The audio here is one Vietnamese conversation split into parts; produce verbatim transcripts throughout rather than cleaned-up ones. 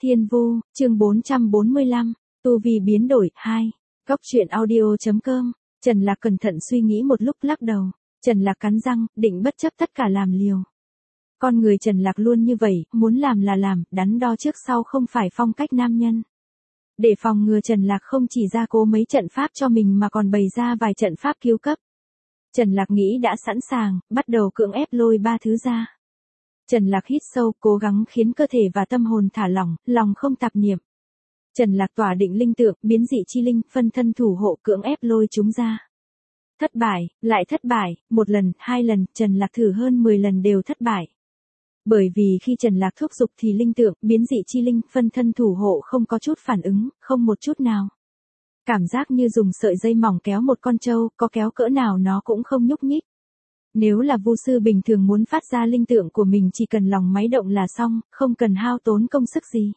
Thiên Vu, chương bốn trăm bốn mươi lăm, tu vi biến đổi, hai. Góc truyện audio.com, Trần Lạc cẩn thận suy nghĩ một lúc lắc đầu. Trần Lạc cắn răng, định bất chấp tất cả làm liều. Con người Trần Lạc luôn như vậy, muốn làm là làm, đắn đo trước sau không phải phong cách nam nhân. Để phòng ngừa Trần Lạc không chỉ ra cố mấy trận pháp cho mình mà còn bày ra vài trận pháp cứu cấp. Trần Lạc nghĩ đã sẵn sàng, bắt đầu cưỡng ép lôi ba thứ ra. Trần Lạc hít sâu, cố gắng khiến cơ thể và tâm hồn thả lỏng, lòng không tạp niệm. Trần Lạc tỏa định linh tượng, biến dị chi linh, phân thân thủ hộ cưỡng ép lôi chúng ra. Thất bại, lại thất bại, một lần, hai lần, Trần Lạc thử hơn mười lần đều thất bại. Bởi vì khi Trần Lạc thúc giục thì linh tượng, biến dị chi linh, phân thân thủ hộ không có chút phản ứng, không một chút nào. Cảm giác như dùng sợi dây mỏng kéo một con trâu, có kéo cỡ nào nó cũng không nhúc nhích. Nếu là vu sư bình thường muốn phát ra linh tượng của mình chỉ cần lòng máy động là xong, không cần hao tốn công sức gì.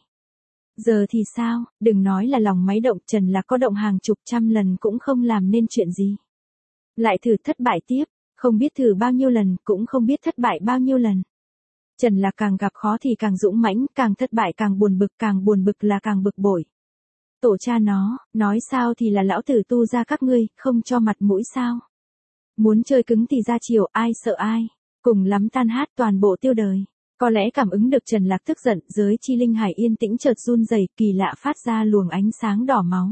Giờ thì sao, đừng nói là lòng máy động, Trần Lạc có động hàng chục trăm lần cũng không làm nên chuyện gì. Lại thử thất bại tiếp, không biết thử bao nhiêu lần, cũng không biết thất bại bao nhiêu lần. Trần Lạc càng gặp khó thì càng dũng mãnh, càng thất bại càng buồn bực, càng buồn bực là càng bực bội. Tổ cha nó, nói sao thì là lão tử tu ra các ngươi, không cho mặt mũi sao. Muốn chơi cứng thì ra chiều, ai sợ ai, cùng lắm tan hát toàn bộ tiêu đời. Có lẽ cảm ứng được Trần Lạc tức giận, giới chi linh hải yên tĩnh chợt run rẩy, kỳ lạ phát ra luồng ánh sáng đỏ máu.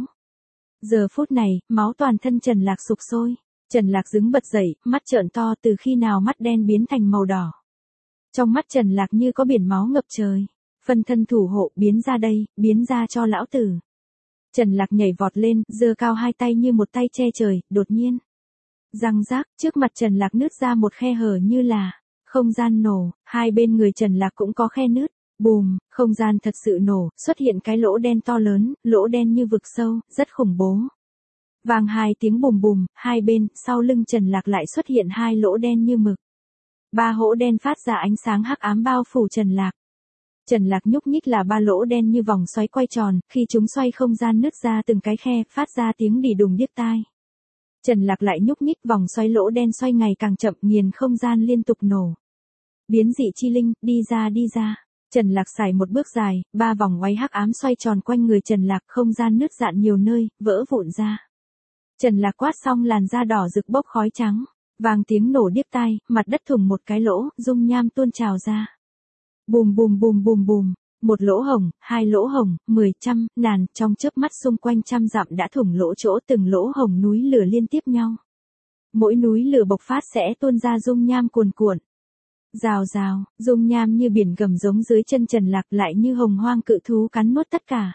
Giờ phút này, máu toàn thân Trần Lạc sục sôi. Trần Lạc đứng bật dậy, mắt trợn to, từ khi nào mắt đen biến thành màu đỏ. Trong mắt Trần Lạc như có biển máu ngập trời. Phân thân thủ hộ, biến ra đây, biến ra cho lão tử. Trần Lạc nhảy vọt lên, giơ cao hai tay như một tay che trời, đột nhiên. Răng rác, trước mặt Trần Lạc nứt ra một khe hở như là không gian nổ, hai bên người Trần Lạc cũng có khe nứt. Bùm, không gian thật sự nổ, xuất hiện cái lỗ đen to lớn, lỗ đen như vực sâu, rất khủng bố. Vang hai tiếng bùm bùm, hai bên, sau lưng Trần Lạc lại xuất hiện hai lỗ đen như mực. Ba hỗ đen phát ra ánh sáng hắc ám bao phủ Trần Lạc. Trần Lạc nhúc nhích là ba lỗ đen như vòng xoáy quay tròn, khi chúng xoay không gian nứt ra từng cái khe, phát ra tiếng đì đùng điếc tai. Trần Lạc lại nhúc nhích, vòng xoáy lỗ đen xoay ngày càng chậm, nghiền không gian liên tục nổ. Biến dị chi linh, đi ra đi ra. Trần Lạc xài một bước dài, ba vòng xoáy hắc ám xoay tròn quanh người Trần Lạc, không gian nứt dạn nhiều nơi, vỡ vụn ra. Trần Lạc quát xong làn da đỏ rực bốc khói trắng, vang tiếng nổ điếc tai, mặt đất thủng một cái lỗ, dung nham tuôn trào ra. Bùm bùm bùm bùm bùm, một lỗ hổng, hai lỗ hổng, mười, trăm, ngàn, trong chớp mắt xung quanh trăm dặm đã thủng lỗ chỗ, từng lỗ hổng núi lửa liên tiếp nhau. Mỗi núi lửa bộc phát sẽ tuôn ra dung nham cuồn cuộn. Rào rào, dung nham như biển gầm giống dưới chân Trần Lạc, lại như hồng hoang cự thú cắn nuốt tất cả.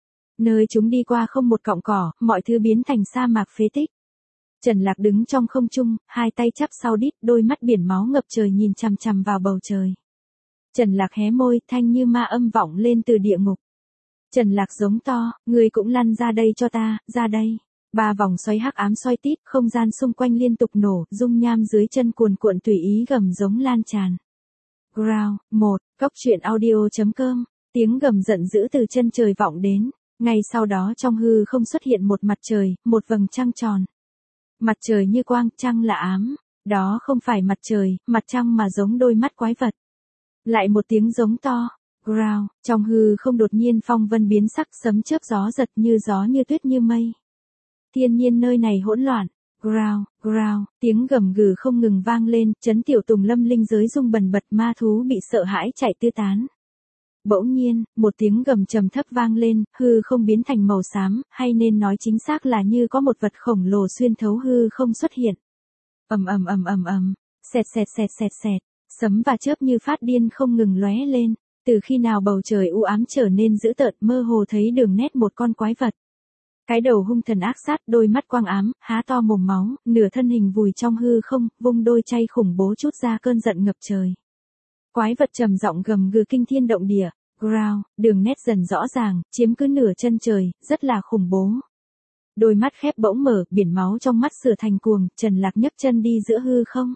Nơi chúng đi qua không một cọng cỏ, mọi thứ biến thành sa mạc phế tích. Trần Lạc đứng trong không trung, hai tay chắp sau đít, đôi mắt biển máu ngập trời nhìn chằm chằm vào bầu trời. Trần Lạc hé môi, thanh như ma âm vọng lên từ địa ngục. Trần Lạc giống to, ngươi cũng lăn ra đây cho ta, ra đây. Ba vòng xoáy hắc ám xoay tít, không gian xung quanh liên tục nổ, dung nham dưới chân cuồn cuộn tùy ý gầm giống lan tràn. Ground, một, góc truyện audio.com, tiếng gầm giận dữ từ chân trời vọng đến. Ngay sau đó trong hư không xuất hiện một mặt trời, một vầng trăng tròn. Mặt trời như quang, trăng là ám. Đó không phải mặt trời, mặt trăng mà giống đôi mắt quái vật. Lại một tiếng giống to. Ground, trong hư không đột nhiên phong vân biến sắc, sấm chớp gió giật, như gió như tuyết như mây. Thiên nhiên nơi này hỗn loạn. Ground, ground, tiếng gầm gừ không ngừng vang lên, chấn tiểu tùng lâm linh giới rung bần bật, ma thú bị sợ hãi chạy tứ tán. Bỗng nhiên, một tiếng gầm trầm thấp vang lên, hư không biến thành màu xám, hay nên nói chính xác là như có một vật khổng lồ xuyên thấu hư không xuất hiện. Ầm ầm ầm ầm ầm, xẹt xẹt xẹt xẹt xẹt, sấm và chớp như phát điên không ngừng lóe lên, từ khi nào bầu trời u ám trở nên dữ tợn, mơ hồ thấy đường nét một con quái vật. Cái đầu hung thần ác sát, đôi mắt quang ám, há to mồm máu, nửa thân hình vùi trong hư không, vung đôi chay khủng bố chút ra cơn giận ngập trời. Quái vật trầm giọng gầm gừ kinh thiên động địa. Ground, đường nét dần rõ ràng, chiếm cứ nửa chân trời, rất là khủng bố. Đôi mắt khép bỗng mở, biển máu trong mắt sửa thành cuồng, Trần Lạc nhấc chân đi giữa hư không.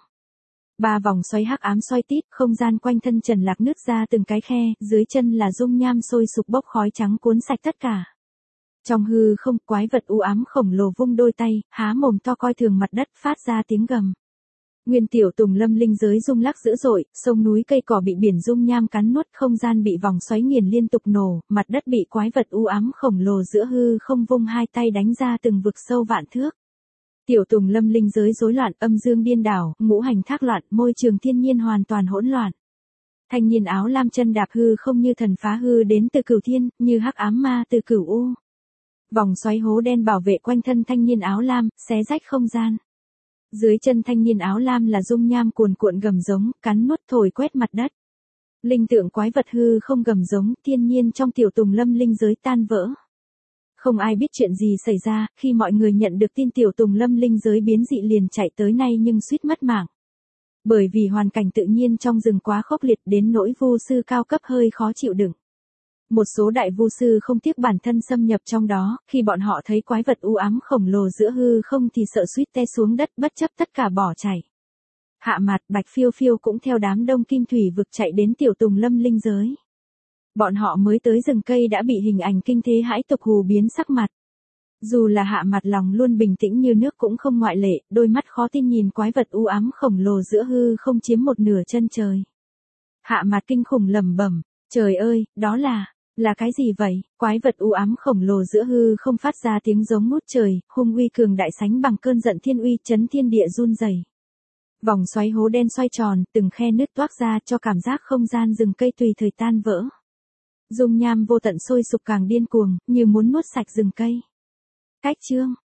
Ba vòng xoáy hắc ám xoay tít, không gian quanh thân Trần Lạc nứt ra từng cái khe, dưới chân là dung nham sôi sục bốc khói trắng cuốn sạch tất cả. Trong hư không, quái vật u ám khổng lồ vung đôi tay, há mồm to coi thường mặt đất, phát ra tiếng gầm. Nguyên tiểu tùng lâm linh giới rung lắc dữ dội, sông núi cây cỏ bị biển dung nham cắn nuốt, không gian bị vòng xoáy nghiền liên tục nổ, mặt đất bị quái vật u ám khổng lồ giữa hư không vung hai tay đánh ra từng vực sâu vạn thước. Tiểu tùng lâm linh giới rối loạn, âm dương điên đảo, ngũ hành thác loạn, môi trường thiên nhiên hoàn toàn hỗn loạn. Thanh niên áo lam chân đạp hư không như thần phá hư đến từ cửu thiên, như hắc ám ma từ cửu u. Vòng xoáy hố đen bảo vệ quanh thân thanh niên áo lam, xé rách không gian. Dưới chân thanh niên áo lam là dung nham cuồn cuộn gầm giống, cắn nuốt thổi quét mặt đất. Linh tượng quái vật hư không gầm giống, thiên nhiên trong tiểu tùng lâm linh giới tan vỡ. Không ai biết chuyện gì xảy ra, khi mọi người nhận được tin tiểu tùng lâm linh giới biến dị liền chạy tới nay nhưng suýt mất mạng. Bởi vì hoàn cảnh tự nhiên trong rừng quá khốc liệt đến nỗi vu sư cao cấp hơi khó chịu đựng. Một số đại vu sư không tiếc bản thân xâm nhập trong đó, khi bọn họ thấy quái vật u ám khổng lồ giữa hư không thì sợ suýt té xuống đất, bất chấp tất cả bỏ chạy. Hạ Mạt, Bạch Phiêu Phiêu cũng theo đám đông kim thủy vực chạy đến tiểu tùng lâm linh giới. Bọn họ mới tới rừng cây đã bị hình ảnh kinh thế hãi tục hù biến sắc mặt. Dù là Hạ Mạt lòng luôn bình tĩnh như nước cũng không ngoại lệ, đôi mắt khó tin nhìn quái vật u ám khổng lồ giữa hư không chiếm một nửa chân trời. Hạ Mạt kinh khủng lẩm bẩm, trời ơi, đó là, là cái gì vậy? Quái vật u ám khổng lồ giữa hư không phát ra tiếng giống ngút trời, hung uy cường đại sánh bằng cơn giận thiên uy, chấn thiên địa run rẩy. Vòng xoáy hố đen xoay tròn, từng khe nứt toác ra cho cảm giác không gian rừng cây tùy thời tan vỡ. Dung nham vô tận sôi sục càng điên cuồng, như muốn nuốt sạch rừng cây. Cách chương